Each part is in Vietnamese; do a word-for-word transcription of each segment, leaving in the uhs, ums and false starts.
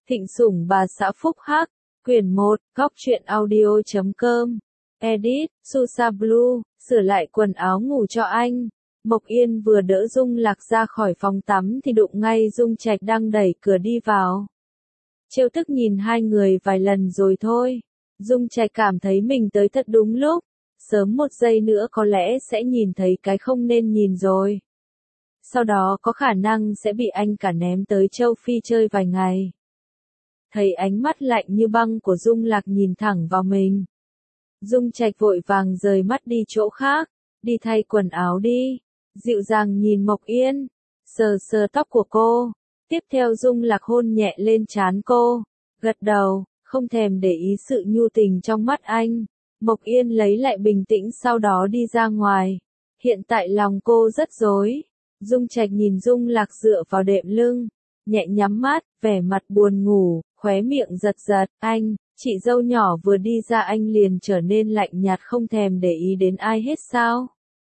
Thịnh Sủng Bà Xã Phúc Hắc, quyển một, góc truyện audio chấm com. Edit, Susa Blue, sửa lại quần áo ngủ cho anh. Mộc Yên vừa đỡ Dung Lạc ra khỏi phòng tắm thì đụng ngay Dung Trạch đang đẩy cửa đi vào. Trêu tức nhìn hai người vài lần rồi thôi. Dung Trạch cảm thấy mình tới thật đúng lúc. Sớm một giây nữa có lẽ sẽ nhìn thấy cái không nên nhìn rồi. Sau đó có khả năng sẽ bị anh cả ném tới châu Phi chơi vài ngày. Thấy ánh mắt lạnh như băng của Dung Lạc nhìn thẳng vào mình. Dung Trạch vội vàng rời mắt đi chỗ khác, đi thay quần áo đi. Dịu dàng nhìn Mộc Yên, sờ sờ tóc của cô. Tiếp theo Dung Lạc hôn nhẹ lên trán cô, gật đầu, không thèm để ý sự nhu tình trong mắt anh. Mộc Yên lấy lại bình tĩnh sau đó đi ra ngoài. Hiện tại lòng cô rất rối. Dung Trạch nhìn Dung Lạc dựa vào đệm lưng, nhẹ nhắm mắt, vẻ mặt buồn ngủ, khóe miệng giật giật. Anh, chị dâu nhỏ vừa đi ra anh liền trở nên lạnh nhạt không thèm để ý đến ai hết sao?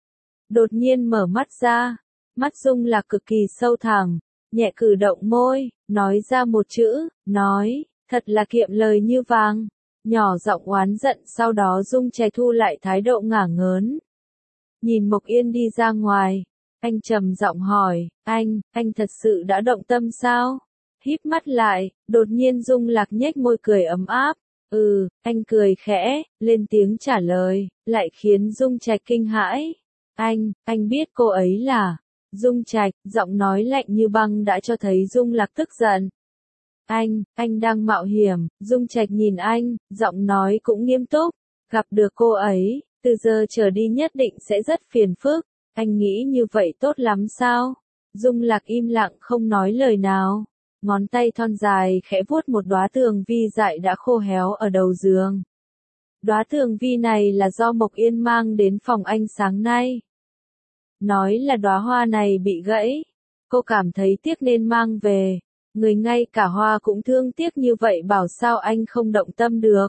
Đột nhiên mở mắt ra, mắt Dung Lạc cực kỳ sâu thẳm, nhẹ cử động môi, nói ra một chữ, nói, thật là kiệm lời như vàng. Nhỏ giọng oán giận, sau đó Dung Trạch thu lại thái độ ngả ngớn. Nhìn Mộc Yên đi ra ngoài, anh trầm giọng hỏi, anh, anh thật sự đã động tâm sao? Híp mắt lại, đột nhiên Dung Lạc nhếch môi cười ấm áp. Ừ, anh cười khẽ, lên tiếng trả lời, lại khiến Dung Trạch kinh hãi. Anh, anh biết cô ấy là... Dung Trạch, giọng nói lạnh như băng đã cho thấy Dung Lạc tức giận. Anh, anh đang mạo hiểm. Dung Trạch nhìn anh, giọng nói cũng nghiêm túc. Gặp được cô ấy, từ giờ trở đi nhất định sẽ rất phiền phức. Anh nghĩ như vậy tốt lắm sao? Dung Lạc im lặng không nói lời nào. Ngón tay thon dài khẽ vuốt một đóa tường vi dại đã khô héo ở đầu giường. Đóa tường vi này là do Mộc Yên mang đến phòng anh sáng nay. Nói là đóa hoa này bị gãy. Cô cảm thấy tiếc nên mang về. Người ngay cả hoa cũng thương tiếc như vậy bảo sao anh không động tâm được.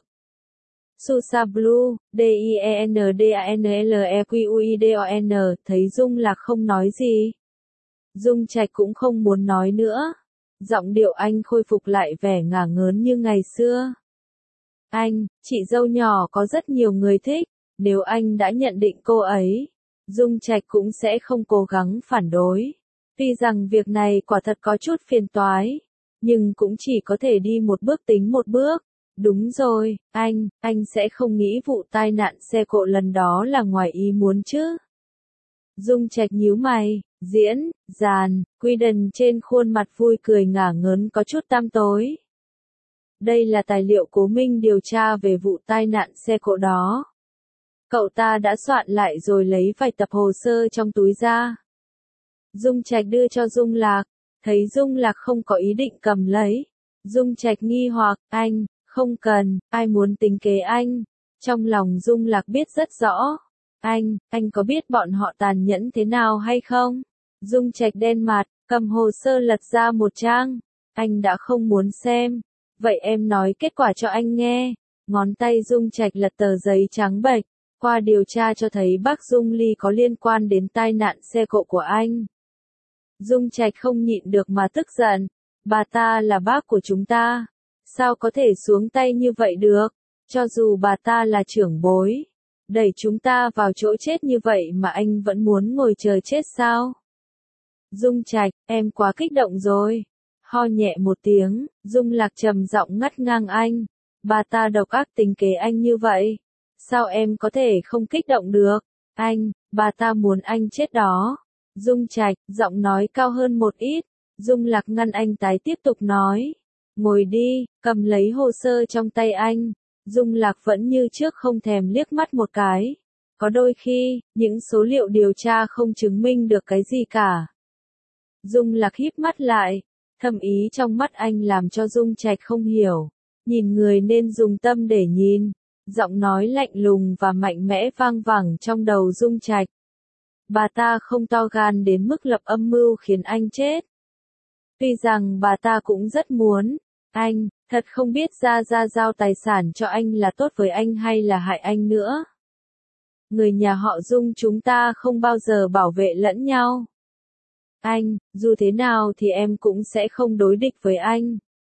Susa Blue, D I E N D A N L E Q U I D O N, thấy Dung Lạc không nói gì. Dung Trạch cũng không muốn nói nữa. Giọng điệu anh khôi phục lại vẻ ngả ngớn như ngày xưa. Anh, chị dâu nhỏ có rất nhiều người thích, nếu anh đã nhận định cô ấy, Dung Trạch cũng sẽ không cố gắng phản đối. Tuy rằng việc này quả thật có chút phiền toái, nhưng cũng chỉ có thể đi một bước tính một bước. Đúng rồi, anh, anh sẽ không nghĩ vụ tai nạn xe cộ lần đó là ngoài ý muốn chứ. Dung Trạch nhíu mày, diễn, dàn, Quy Đần trên khuôn mặt vui cười ngả ngớn có chút tăm tối. Đây là tài liệu cố minh điều tra về vụ tai nạn xe cộ đó. Cậu ta đã soạn lại rồi lấy vài tập hồ sơ trong túi ra. Dung Trạch đưa cho Dung Lạc, thấy Dung Lạc không có ý định cầm lấy. Dung Trạch nghi hoặc, anh, không cần, ai muốn tính kế anh. Trong lòng Dung Lạc biết rất rõ. Anh, anh có biết bọn họ tàn nhẫn thế nào hay không? Dung Trạch đen mặt, cầm hồ sơ lật ra một trang. Anh đã không muốn xem. Vậy em nói kết quả cho anh nghe. Ngón tay Dung Trạch lật tờ giấy trắng bệch. Qua điều tra cho thấy bác Dung Ly có liên quan đến tai nạn xe cộ của anh. Dung Trạch không nhịn được mà tức giận. Bà ta là bác của chúng ta. Sao có thể xuống tay như vậy được? Cho dù bà ta là trưởng bối, đẩy chúng ta vào chỗ chết như vậy mà anh vẫn muốn ngồi chờ chết sao? Dung Trạch, em quá kích động rồi. Ho nhẹ một tiếng, Dung Lạc trầm giọng ngắt ngang anh. Bà ta độc ác tính kế anh như vậy. Sao em có thể không kích động được? Anh, bà ta muốn anh chết đó. Dung Trạch, giọng nói cao hơn một ít. Dung Lạc ngăn anh tái tiếp tục nói. Ngồi đi, cầm lấy hồ sơ trong tay anh. Dung Lạc vẫn như trước không thèm liếc mắt một cái. Có đôi khi, những số liệu điều tra không chứng minh được cái gì cả. Dung Lạc híp mắt lại. Thâm ý trong mắt anh làm cho Dung Trạch không hiểu. Nhìn người nên dùng tâm để nhìn. Giọng nói lạnh lùng và mạnh mẽ vang vẳng trong đầu Dung Trạch. Bà ta không to gan đến mức lập âm mưu khiến anh chết. Tuy rằng bà ta cũng rất muốn. Anh, thật không biết ra ra giao tài sản cho anh là tốt với anh hay là hại anh nữa. Người nhà họ Dung chúng ta không bao giờ bảo vệ lẫn nhau. Anh, dù thế nào thì em cũng sẽ không đối địch với anh.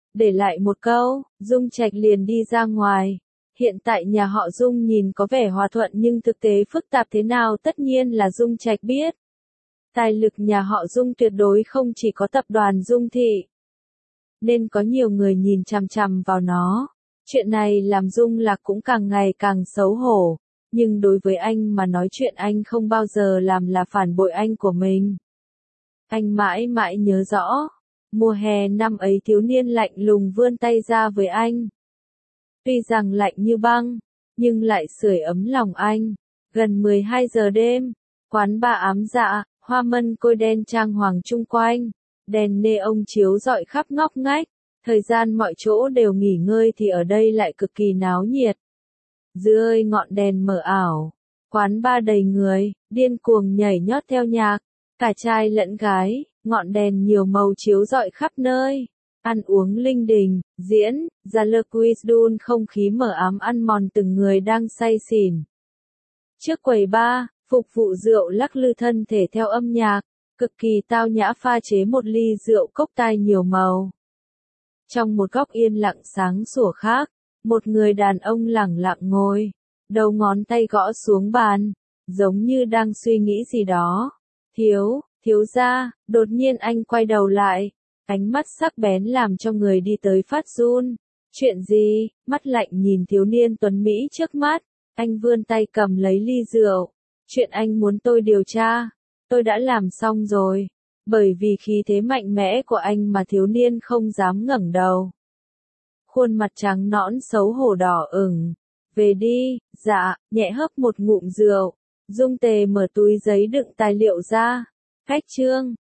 để lại một câu, Dung Trạch liền đi ra ngoài. Hiện tại nhà họ Dung nhìn có vẻ hòa thuận nhưng thực tế phức tạp thế nào tất nhiên là Dung Trạch biết. Tài lực nhà họ Dung tuyệt đối không chỉ có tập đoàn Dung Thị. Nên có nhiều người nhìn chằm chằm vào nó. Chuyện này làm Dung Lạc cũng càng ngày càng xấu hổ. Nhưng đối với anh mà nói chuyện anh không bao giờ làm là phản bội anh của mình. Anh mãi mãi nhớ rõ. Mùa hè năm ấy thiếu niên lạnh lùng vươn tay ra với anh. Tuy rằng lạnh như băng, nhưng lại sưởi ấm lòng anh. Gần mười hai giờ đêm, quán bar ám dạ, hoa mân côi đen trang hoàng chung quanh, đèn neon chiếu rọi khắp ngóc ngách, thời gian mọi chỗ đều nghỉ ngơi thì ở đây lại cực kỳ náo nhiệt. Dưới ngọn đèn mờ ảo, quán bar đầy người, điên cuồng nhảy nhót theo nhạc, cả trai lẫn gái, ngọn đèn nhiều màu chiếu rọi khắp nơi. Ăn uống linh đình, diễn, ra lơ Quizdoon không khí mở ám ăn mòn từng người đang say xỉn. Trước quầy bar, phục vụ rượu lắc lư thân thể theo âm nhạc, cực kỳ tao nhã pha chế một ly rượu cốc tai nhiều màu. Trong một góc yên lặng sáng sủa khác, một người đàn ông lẳng lặng ngồi, đầu ngón tay gõ xuống bàn, giống như đang suy nghĩ gì đó. Thiếu, thiếu gia, đột nhiên anh quay đầu lại. Ánh mắt sắc bén làm cho người đi tới phát run. Chuyện gì? Mắt lạnh nhìn thiếu niên tuấn Mỹ trước mắt. Anh vươn tay cầm lấy ly rượu. Chuyện anh muốn tôi điều tra. Tôi đã làm xong rồi. Bởi vì khí thế mạnh mẽ của anh mà thiếu niên không dám ngẩng đầu. Khuôn mặt trắng nõn xấu hổ đỏ ửng. Về đi, dạ, nhẹ hớp một ngụm rượu. Dung Tề mở túi giấy đựng tài liệu ra. Cách chương.